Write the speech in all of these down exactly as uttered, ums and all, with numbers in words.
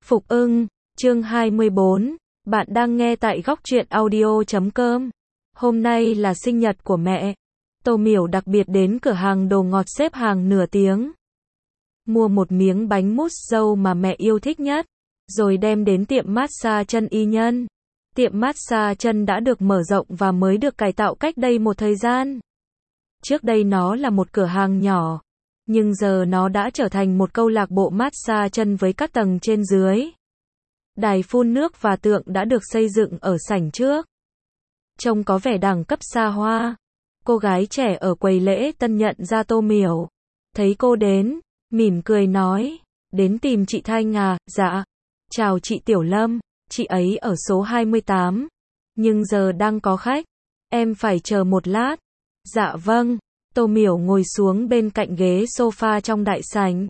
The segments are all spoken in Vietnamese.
Phục ưng, chương hai mươi bốn, bạn đang nghe tại góc truyện audio chấm com. Hôm nay là sinh nhật của mẹ. Tô Miểu đặc biệt đến cửa hàng đồ ngọt xếp hàng nửa tiếng. Mua một miếng bánh mousse dâu mà mẹ yêu thích nhất, rồi đem đến tiệm massage chân Y Nhân. Tiệm massage chân đã được mở rộng và mới được cải tạo cách đây một thời gian. Trước đây nó là một cửa hàng nhỏ, nhưng giờ nó đã trở thành một câu lạc bộ massage chân với các tầng trên dưới. Đài phun nước và tượng đã được xây dựng ở sảnh trước. Trông có vẻ đẳng cấp xa hoa. Cô gái trẻ ở quầy lễ tân nhận ra Tô Miểu. Thấy cô đến, mỉm cười nói, đến tìm chị Thanh à? Dạ. Chào chị Tiểu Lâm, chị ấy ở số hai mươi tám. Nhưng giờ đang có khách. Em phải chờ một lát. Dạ vâng. Tô Miểu ngồi xuống bên cạnh ghế sofa trong đại sảnh.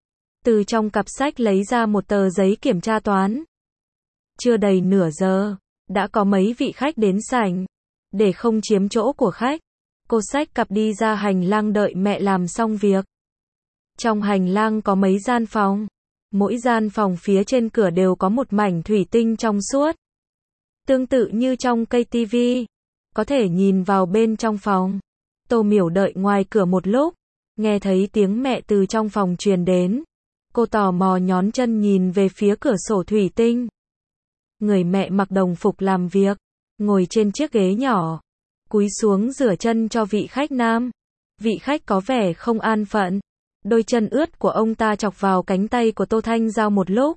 Từ trong cặp sách lấy ra một tờ giấy kiểm tra toán. Chưa đầy nửa giờ, đã có mấy vị khách đến sảnh. Để không chiếm chỗ của khách, cô xách cặp đi ra hành lang đợi mẹ làm xong việc. Trong hành lang có mấy gian phòng. Mỗi gian phòng phía trên cửa đều có một mảnh thủy tinh trong suốt. Tương tự như trong cây tivi. Có thể nhìn vào bên trong phòng. Tô Miểu đợi ngoài cửa một lúc, nghe thấy tiếng mẹ từ trong phòng truyền đến. Cô tò mò nhón chân nhìn về phía cửa sổ thủy tinh. Người mẹ mặc đồng phục làm việc, ngồi trên chiếc ghế nhỏ, cúi xuống rửa chân cho vị khách nam. Vị khách có vẻ không an phận. Đôi chân ướt của ông ta chọc vào cánh tay của Tô Thanh Giao một lúc,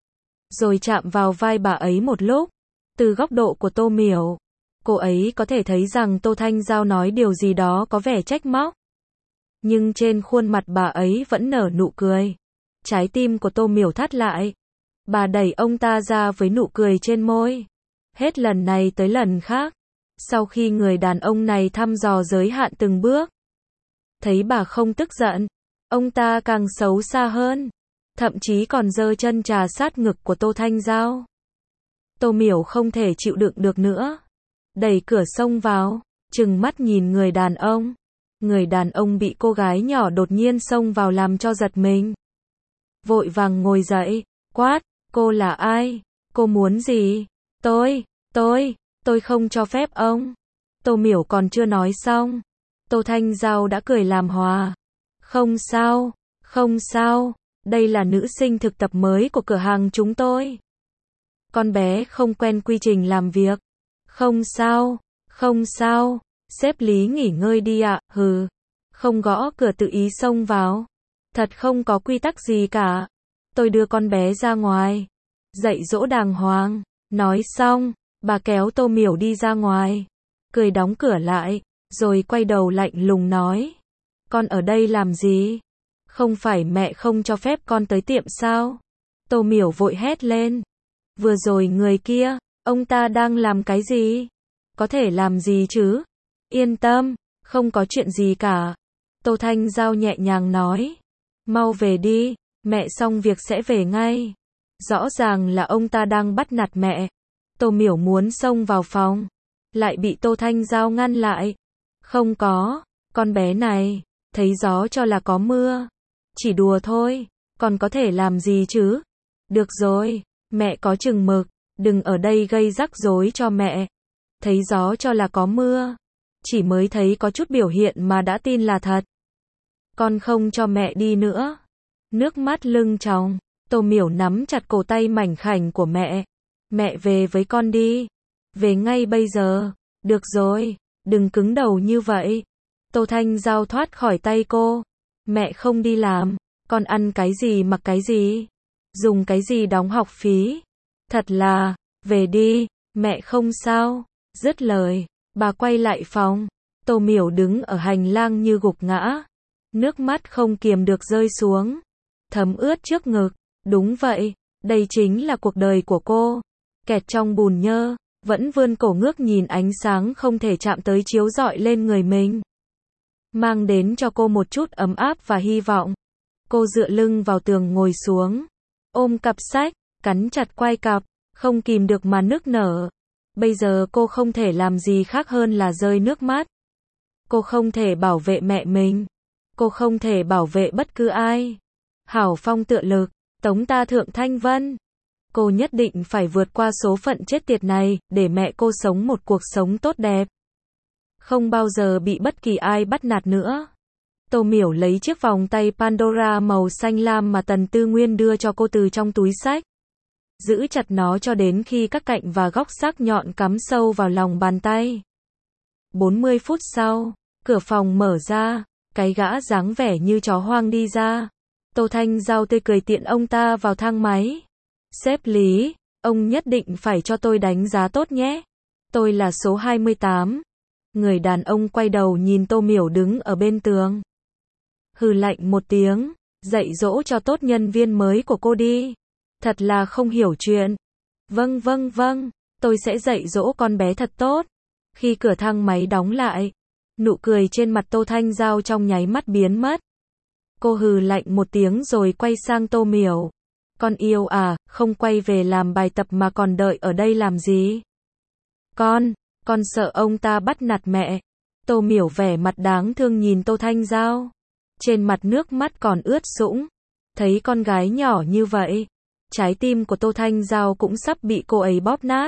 rồi chạm vào vai bà ấy một lúc. Từ góc độ của Tô Miểu, cô ấy có thể thấy rằng Tô Thanh Giao nói điều gì đó có vẻ trách móc. Nhưng trên khuôn mặt bà ấy vẫn nở nụ cười. Trái tim của Tô Miểu thắt lại. Bà đẩy ông ta ra với nụ cười trên môi. Hết lần này tới lần khác. Sau khi người đàn ông này thăm dò giới hạn từng bước, thấy bà không tức giận, ông ta càng xấu xa hơn. Thậm chí còn giơ chân trà sát ngực của Tô Thanh Giao. Tô Miểu không thể chịu đựng được nữa. Đẩy cửa xông vào, trừng mắt nhìn người đàn ông. Người đàn ông bị cô gái nhỏ đột nhiên xông vào làm cho giật mình. Vội vàng ngồi dậy, quát, cô là ai? Cô muốn gì? Tôi, tôi, tôi không cho phép ông. Tô Miểu còn chưa nói xong, Tô Thanh Giao đã cười làm hòa. Không sao, không sao, đây là nữ sinh thực tập mới của cửa hàng chúng tôi. Con bé không quen quy trình làm việc. Không sao, không sao, sếp Lý nghỉ ngơi đi ạ, hừ. Không gõ cửa tự ý xông vào. Thật không có quy tắc gì cả. Tôi đưa con bé ra ngoài. Dạy dỗ đàng hoàng. Nói xong, bà kéo Tô Miểu đi ra ngoài. Cười đóng cửa lại, rồi quay đầu lạnh lùng nói. Con ở đây làm gì? Không phải mẹ không cho phép con tới tiệm sao? Tô Miểu vội hét lên. Vừa rồi người kia, ông ta đang làm cái gì? Có thể làm gì chứ? Yên tâm, không có chuyện gì cả. Tô Thanh Giao nhẹ nhàng nói. Mau về đi, mẹ xong việc sẽ về ngay. Rõ ràng là ông ta đang bắt nạt mẹ. Tô Miểu muốn xông vào phòng, lại bị Tô Thanh Giao ngăn lại. Không có, con bé này, thấy gió cho là có mưa. Chỉ đùa thôi, còn có thể làm gì chứ? Được rồi, mẹ có chừng mực, đừng ở đây gây rắc rối cho mẹ. Thấy gió cho là có mưa. Chỉ mới thấy có chút biểu hiện mà đã tin là thật. Con không cho mẹ đi nữa. Nước mắt lưng tròng, Tô Miểu nắm chặt cổ tay mảnh khảnh của mẹ. Mẹ về với con đi. Về ngay bây giờ. Được rồi, đừng cứng đầu như vậy. Tô Thanh Giao thoát khỏi tay cô. Mẹ không đi làm, con ăn cái gì mặc cái gì? Dùng cái gì đóng học phí? Thật là, về đi, mẹ không sao. Dứt lời, bà quay lại phòng. Tô Miểu đứng ở hành lang như gục ngã. Nước mắt không kiềm được rơi xuống. Thấm ướt trước ngực. Đúng vậy, đây chính là cuộc đời của cô. Kẹt trong bùn nhơ, vẫn vươn cổ ngước nhìn ánh sáng không thể chạm tới chiếu rọi lên người mình. Mang đến cho cô một chút ấm áp và hy vọng. Cô dựa lưng vào tường ngồi xuống. Ôm cặp sách, cắn chặt quai cặp, không kìm được mà nức nở. Bây giờ cô không thể làm gì khác hơn là rơi nước mắt. Cô không thể bảo vệ mẹ mình. Cô không thể bảo vệ bất cứ ai. Hảo Phong tựa lực, tống ta Thượng Thanh Vân. Cô nhất định phải vượt qua số phận chết tiệt này, để mẹ cô sống một cuộc sống tốt đẹp. Không bao giờ bị bất kỳ ai bắt nạt nữa. Tô Miểu lấy chiếc vòng tay Pandora màu xanh lam mà Tần Tư Nguyên đưa cho cô từ trong túi xách. Giữ chặt nó cho đến khi các cạnh và góc sắc nhọn cắm sâu vào lòng bàn tay. bốn mươi phút sau, cửa phòng mở ra, cái gã dáng vẻ như chó hoang đi ra. Tô Thanh Giao tươi cười tiện ông ta vào thang máy. Sếp Lý, ông nhất định phải cho tôi đánh giá tốt nhé. Tôi là số hai mươi tám. Người đàn ông quay đầu nhìn Tô Miểu đứng ở bên tường. Hừ lạnh một tiếng, dạy dỗ cho tốt nhân viên mới của cô đi. Thật là không hiểu chuyện. Vâng vâng vâng, tôi sẽ dạy dỗ con bé thật tốt. Khi cửa thang máy đóng lại, nụ cười trên mặt Tô Thanh Giao trong nháy mắt biến mất. Cô hừ lạnh một tiếng rồi quay sang Tô Miểu. Con yêu à, không quay về làm bài tập mà còn đợi ở đây làm gì? Con, con sợ ông ta bắt nạt mẹ. Tô Miểu vẻ mặt đáng thương nhìn Tô Thanh Giao. Trên mặt nước mắt còn ướt sũng. Thấy con gái nhỏ như vậy, trái tim của Tô Thanh Giao cũng sắp bị cô ấy bóp nát.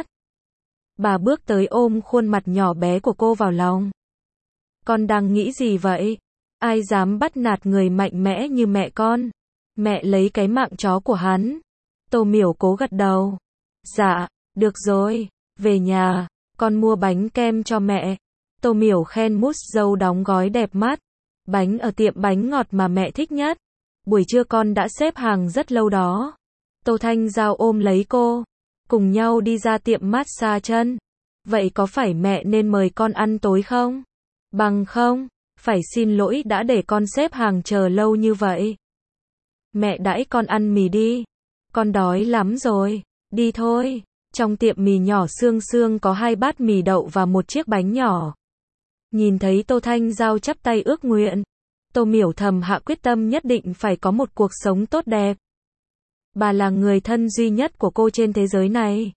Bà bước tới ôm khuôn mặt nhỏ bé của cô vào lòng. Con đang nghĩ gì vậy? Ai dám bắt nạt người mạnh mẽ như mẹ con? Mẹ lấy cái mạng chó của hắn. Tô Miểu cố gật đầu. Dạ, được rồi, về nhà, con mua bánh kem cho mẹ. Tô Miểu khen mousse dâu đóng gói đẹp mắt. Bánh ở tiệm bánh ngọt mà mẹ thích nhất. Buổi trưa con đã xếp hàng rất lâu đó. Tô Thanh Giao ôm lấy cô. Cùng nhau đi ra tiệm massage chân. Vậy có phải mẹ nên mời con ăn tối không? Bằng không, phải xin lỗi đã để con xếp hàng chờ lâu như vậy. Mẹ đãi con ăn mì đi. Con đói lắm rồi. Đi thôi. Trong tiệm mì nhỏ Sương Sương có hai bát mì đậu và một chiếc bánh nhỏ. Nhìn thấy Tô Thanh Giao chắp tay ước nguyện, Tô Miểu thầm hạ quyết tâm nhất định phải có một cuộc sống tốt đẹp. Bà là người thân duy nhất của cô trên thế giới này.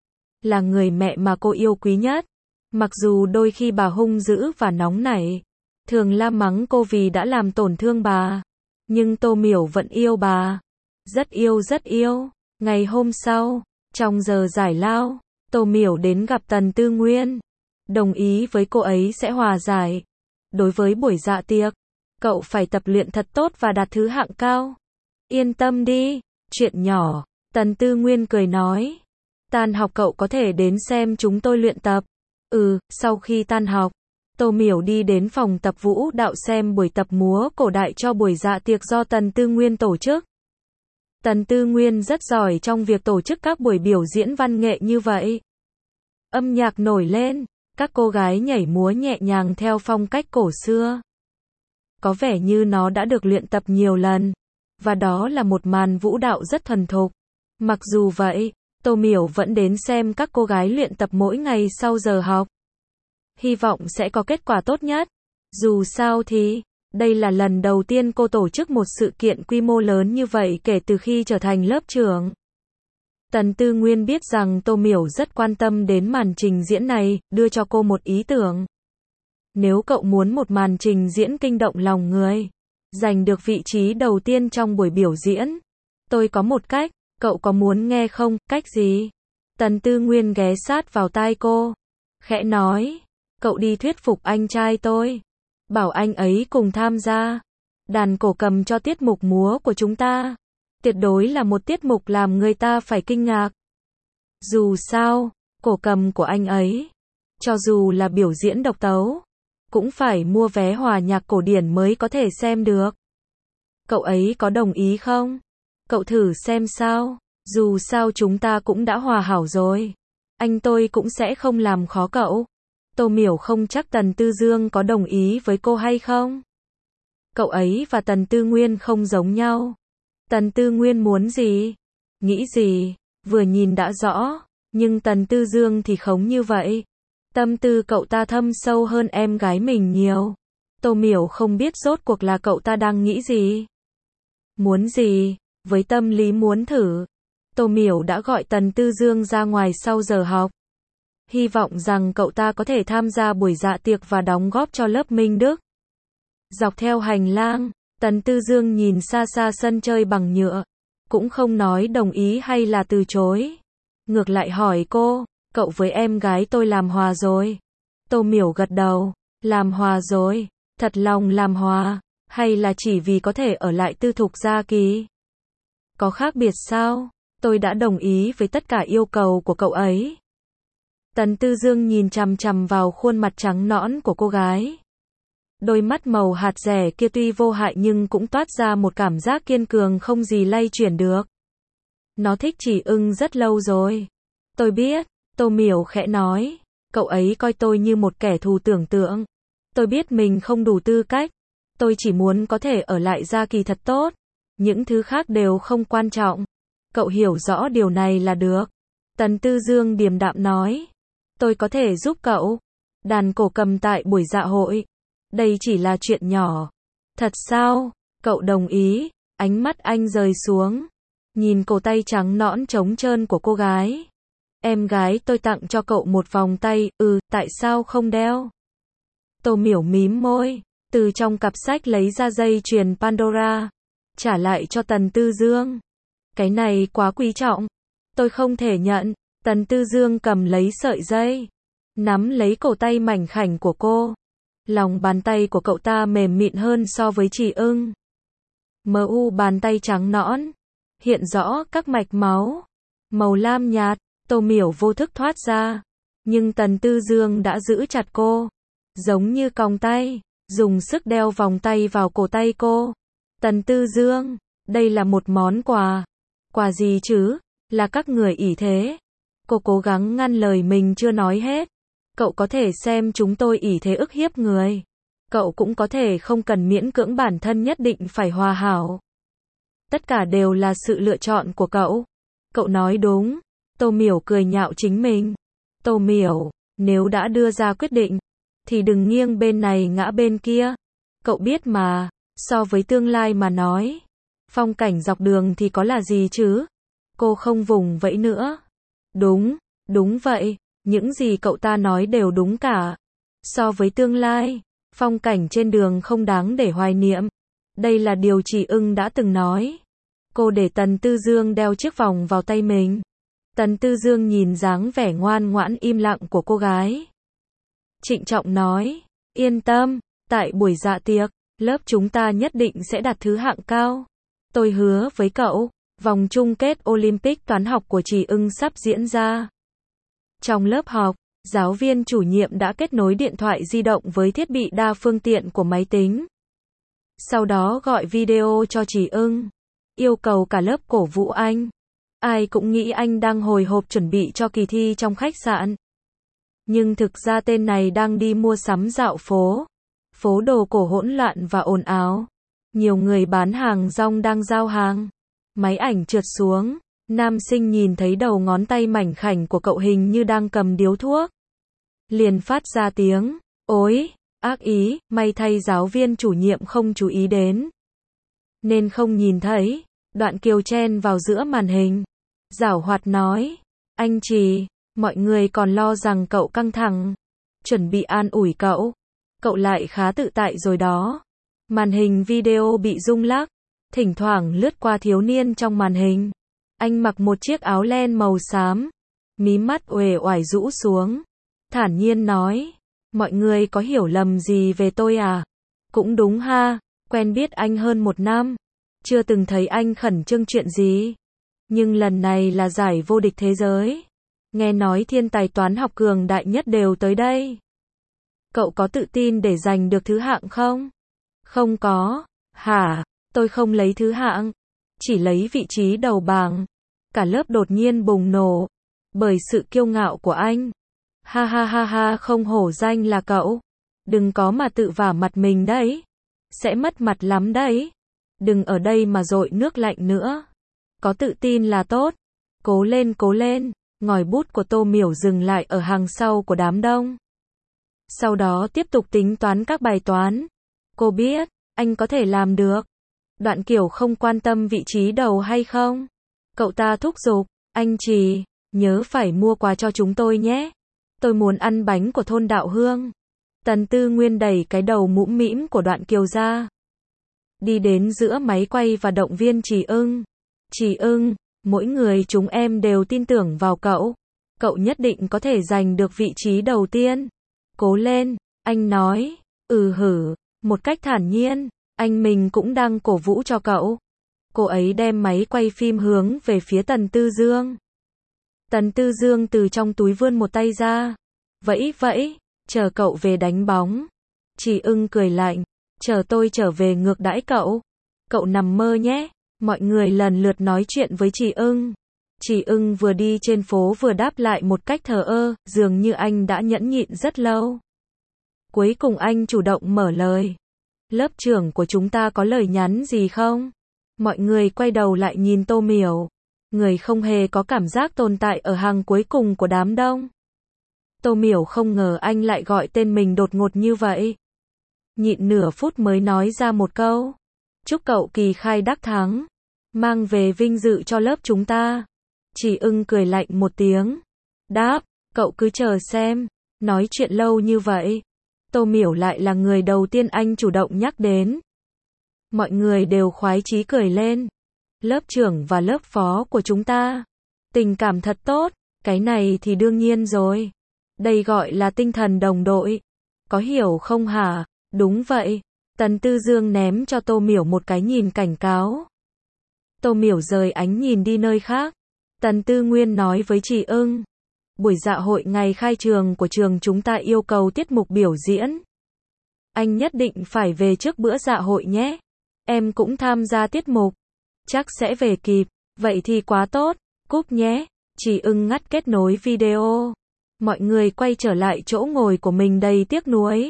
Là người mẹ mà cô yêu quý nhất. Mặc dù đôi khi bà hung dữ và nóng nảy, thường la mắng cô vì đã làm tổn thương bà. Nhưng Tô Miểu vẫn yêu bà. Rất yêu rất yêu. Ngày hôm sau, trong giờ giải lao, Tô Miểu đến gặp Tần Tư Nguyên. Đồng ý với cô ấy sẽ hòa giải. Đối với buổi dạ tiệc, cậu phải tập luyện thật tốt và đạt thứ hạng cao. Yên tâm đi, chuyện nhỏ. Tần Tư Nguyên cười nói. Tan học cậu có thể đến xem chúng tôi luyện tập. Ừ, sau khi tan học, Tô Miểu đi đến phòng tập vũ đạo xem buổi tập múa cổ đại cho buổi dạ tiệc do Tần Tư Nguyên tổ chức. Tần Tư Nguyên rất giỏi trong việc tổ chức các buổi biểu diễn văn nghệ như vậy. Âm nhạc nổi lên, các cô gái nhảy múa nhẹ nhàng theo phong cách cổ xưa. Có vẻ như nó đã được luyện tập nhiều lần, và đó là một màn vũ đạo rất thuần thục. Mặc dù vậy, Tô Miểu vẫn đến xem các cô gái luyện tập mỗi ngày sau giờ học. Hy vọng sẽ có kết quả tốt nhất. Dù sao thì, đây là lần đầu tiên cô tổ chức một sự kiện quy mô lớn như vậy kể từ khi trở thành lớp trưởng. Tần Tư Nguyên biết rằng Tô Miểu rất quan tâm đến màn trình diễn này, đưa cho cô một ý tưởng. Nếu cậu muốn một màn trình diễn kinh động lòng người, giành được vị trí đầu tiên trong buổi biểu diễn, tôi có một cách, cậu có muốn nghe không? Cách gì? Tần Tư Nguyên ghé sát vào tai cô, khẽ nói, cậu đi thuyết phục anh trai tôi, bảo anh ấy cùng tham gia đàn cổ cầm cho tiết mục múa của chúng ta. Tuyệt đối là một tiết mục làm người ta phải kinh ngạc. Dù sao, cổ cầm của anh ấy, cho dù là biểu diễn độc tấu, cũng phải mua vé hòa nhạc cổ điển mới có thể xem được. Cậu ấy có đồng ý không? Cậu thử xem sao, dù sao chúng ta cũng đã hòa hảo rồi. Anh tôi cũng sẽ không làm khó cậu. Tô Miểu không chắc Tần Tư Dương có đồng ý với cô hay không. Cậu ấy và Tần Tư Nguyên không giống nhau. Tần Tư Nguyên muốn gì? Nghĩ gì? Vừa nhìn đã rõ. Nhưng Tần Tư Dương thì không như vậy. Tâm tư cậu ta thâm sâu hơn em gái mình nhiều. Tô Miểu không biết rốt cuộc là cậu ta đang nghĩ gì. Muốn gì? Với tâm lý muốn thử, Tô Miểu đã gọi Tần Tư Dương ra ngoài sau giờ học. Hy vọng rằng cậu ta có thể tham gia buổi dạ tiệc và đóng góp cho lớp Minh Đức. Dọc theo hành lang, Tần Tư Dương nhìn xa xa sân chơi bằng nhựa. cũng không nói đồng ý hay là từ chối. Ngược lại hỏi cô, cậu với em gái tôi làm hòa rồi. Tô Miểu gật đầu, làm hòa rồi, thật lòng làm hòa, hay là chỉ vì có thể ở lại Tư Thục Gia Kỳ? Có khác biệt sao? Tôi đã đồng ý với tất cả yêu cầu của cậu ấy. Tần Tư Dương nhìn chằm chằm vào khuôn mặt trắng nõn của cô gái. Đôi mắt màu hạt dẻ kia tuy vô hại nhưng cũng toát ra một cảm giác kiên cường không gì lay chuyển được. Nó thích Chỉ Ưng rất lâu rồi. Tôi biết, Tô Miểu khẽ nói, cậu ấy coi tôi như một kẻ thù tưởng tượng. Tôi biết mình không đủ tư cách. Tôi chỉ muốn có thể ở lại Gia Kỳ thật tốt. Những thứ khác đều không quan trọng. Cậu hiểu rõ điều này là được. Tần Tư Dương điềm đạm nói. Tôi có thể giúp cậu. Đàn cổ cầm tại buổi dạ hội. Đây chỉ là chuyện nhỏ. Thật sao? Cậu đồng ý. Ánh mắt anh rời xuống. Nhìn cổ tay trắng nõn trống trơn của cô gái. Em gái tôi tặng cho cậu một vòng tay. Ừ, tại sao không đeo? Tô Miểu mím môi. Từ trong cặp sách lấy ra dây chuyền Pandora. Trả lại cho Tần Tư Dương. Cái này quá quý trọng. Tôi không thể nhận. Tần Tư Dương cầm lấy sợi dây. Nắm lấy cổ tay mảnh khảnh của cô. Lòng bàn tay của cậu ta mềm mịn hơn so với Chỉ Ưng. Mờ u bàn tay trắng nõn. Hiện rõ các mạch máu. Màu lam nhạt. Tô Miểu vô thức thoát ra. Nhưng Tần Tư Dương đã giữ chặt cô. Giống như còng tay. Dùng sức đeo vòng tay vào cổ tay cô. Tần Tư Dương. Đây là một món quà. Quà gì chứ? Là các người ỷ thế. Cô cố gắng ngăn lời mình chưa nói hết. Cậu có thể xem chúng tôi ỷ thế ức hiếp người. Cậu cũng có thể không cần miễn cưỡng bản thân nhất định phải hòa hảo. Tất cả đều là sự lựa chọn của cậu. Cậu nói đúng. Tô Miểu cười nhạo chính mình. Tô Miểu, nếu đã đưa ra quyết định, thì đừng nghiêng bên này ngã bên kia. Cậu biết mà, so với tương lai mà nói, phong cảnh dọc đường thì có là gì chứ? Cô không vùng vẫy nữa. Đúng, đúng vậy, những gì cậu ta nói đều đúng cả. So với tương lai, phong cảnh trên đường không đáng để hoài niệm. Đây là điều Chỉ Ưng đã từng nói. Cô để Tần Tư Dương đeo chiếc vòng vào tay mình. Tần Tư Dương nhìn dáng vẻ ngoan ngoãn im lặng của cô gái. Trịnh trọng nói, yên tâm, tại buổi dạ tiệc, lớp chúng ta nhất định sẽ đạt thứ hạng cao. Tôi hứa với cậu, vòng chung kết Olympic toán học của Chỉ Ưng sắp diễn ra. Trong lớp học, giáo viên chủ nhiệm đã kết nối điện thoại di động với thiết bị đa phương tiện của máy tính. Sau đó gọi video cho Chỉ Ưng, yêu cầu cả lớp cổ vũ anh. Ai cũng nghĩ anh đang hồi hộp chuẩn bị cho kỳ thi trong khách sạn. Nhưng thực ra tên này đang đi mua sắm dạo phố. Phố đồ cổ hỗn loạn và ồn ào. Nhiều người bán hàng rong đang giao hàng. Máy ảnh trượt xuống. Nam sinh nhìn thấy đầu ngón tay mảnh khảnh của cậu hình như đang cầm điếu thuốc. Liền phát ra tiếng, ối, ác ý, may thay giáo viên chủ nhiệm không chú ý đến. Nên không nhìn thấy. Đoạn Kiều chen vào giữa màn hình. Giảo hoạt nói, anh Trì, mọi người còn lo rằng cậu căng thẳng. Chuẩn bị an ủi cậu. Cậu lại khá tự tại rồi đó. Màn hình video bị rung lắc. Thỉnh thoảng lướt qua thiếu niên trong màn hình. Anh mặc một chiếc áo len màu xám. Mí mắt uể oải rũ xuống. Thản nhiên nói, mọi người có hiểu lầm gì về tôi à? Cũng đúng ha, quen biết anh hơn một năm. Chưa từng thấy anh khẩn trương chuyện gì. Nhưng lần này là giải vô địch thế giới. Nghe nói thiên tài toán học cường đại nhất đều tới đây. Cậu có tự tin để giành được thứ hạng không? Không có. Hả? Tôi không lấy thứ hạng. Chỉ lấy vị trí đầu bảng. Cả lớp đột nhiên bùng nổ. Bởi sự kiêu ngạo của anh. Ha ha ha ha, không hổ danh là cậu. Đừng có mà tự vả mặt mình đấy. Sẽ mất mặt lắm đấy. Đừng ở đây mà dội nước lạnh nữa. Có tự tin là tốt. Cố lên cố lên. Ngòi bút của Tô Miểu dừng lại ở hàng sau của đám đông. Sau đó tiếp tục tính toán các bài toán. Cô biết, anh có thể làm được. Đoạn Kiều không quan tâm vị trí đầu hay không. Cậu ta thúc giục, anh Trì, nhớ phải mua quà cho chúng tôi nhé. Tôi muốn ăn bánh của thôn Đạo Hương. Tần Tư Nguyên đẩy cái đầu mũm mĩm của Đoạn Kiều ra. Đi đến giữa máy quay và động viên Chỉ Ưng. Chỉ ưng, mỗi người chúng em đều tin tưởng vào cậu. Cậu nhất định có thể giành được vị trí đầu tiên. Cố lên, anh nói. Ừ hử, một cách thản nhiên, anh mình cũng đang cổ vũ cho cậu. Cô ấy đem máy quay phim hướng về phía Tần Tư Dương. Tần Tư Dương từ trong túi vươn một tay ra. Vẫy vẫy, chờ cậu về đánh bóng. Chỉ ưng cười lạnh, chờ tôi trở về ngược đãi cậu. Cậu nằm mơ nhé. Mọi người lần lượt nói chuyện với Chỉ ưng. Chỉ ưng vừa đi trên phố vừa đáp lại một cách thờ ơ, dường như anh đã nhẫn nhịn rất lâu. Cuối cùng anh chủ động mở lời. Lớp trưởng của chúng ta có lời nhắn gì không? Mọi người quay đầu lại nhìn Tô Miểu. Người không hề có cảm giác tồn tại ở hàng cuối cùng của đám đông. Tô Miểu không ngờ anh lại gọi tên mình đột ngột như vậy. Nhịn nửa phút mới nói ra một câu. Chúc cậu kỳ khai đắc thắng. Mang về vinh dự cho lớp chúng ta. Chỉ ưng cười lạnh một tiếng. Đáp, cậu cứ chờ xem. Nói chuyện lâu như vậy. Tô Miểu lại là người đầu tiên anh chủ động nhắc đến. Mọi người đều khoái chí cười lên. Lớp trưởng và lớp phó của chúng ta. Tình cảm thật tốt. Cái này thì đương nhiên rồi. Đây gọi là tinh thần đồng đội. Có hiểu không hả? Đúng vậy. Tần Tư Dương ném cho Tô Miểu một cái nhìn cảnh cáo. Tô Miểu rời ánh nhìn đi nơi khác. Tần Tư Nguyên nói với Chỉ ưng. Buổi dạ hội ngày khai trường của trường chúng ta yêu cầu tiết mục biểu diễn. Anh nhất định phải về trước bữa dạ hội nhé. Em cũng tham gia tiết mục. Chắc sẽ về kịp. Vậy thì quá tốt. Cúp nhé. Chỉ ưng ngắt kết nối video. Mọi người quay trở lại chỗ ngồi của mình đầy tiếc nuối.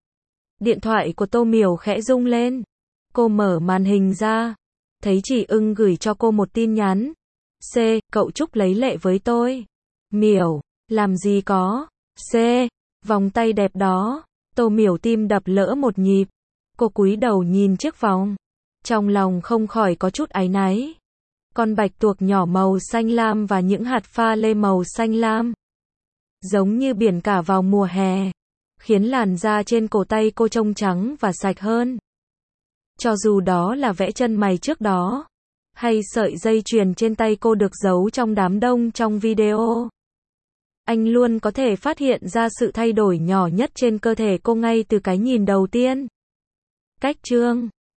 Điện thoại của Tô Miểu khẽ rung lên. Cô mở màn hình ra. Thấy Chỉ ưng gửi cho cô một tin nhắn. C, cậu Trúc lấy lệ với tôi. Miểu, làm gì có. C, vòng tay đẹp đó. Tô Miểu tim đập lỡ một nhịp. Cô cúi đầu nhìn chiếc vòng. Trong lòng không khỏi có chút áy náy. Con bạch tuộc nhỏ màu xanh lam và những hạt pha lê màu xanh lam. Giống như biển cả vào mùa hè. Khiến làn da trên cổ tay cô trông trắng và sạch hơn. Cho dù đó là vẽ chân mày trước đó. Hay sợi dây chuyền trên tay cô được giấu trong đám đông trong video. Anh luôn có thể phát hiện ra sự thay đổi nhỏ nhất trên cơ thể cô ngay từ cái nhìn đầu tiên. Cách chương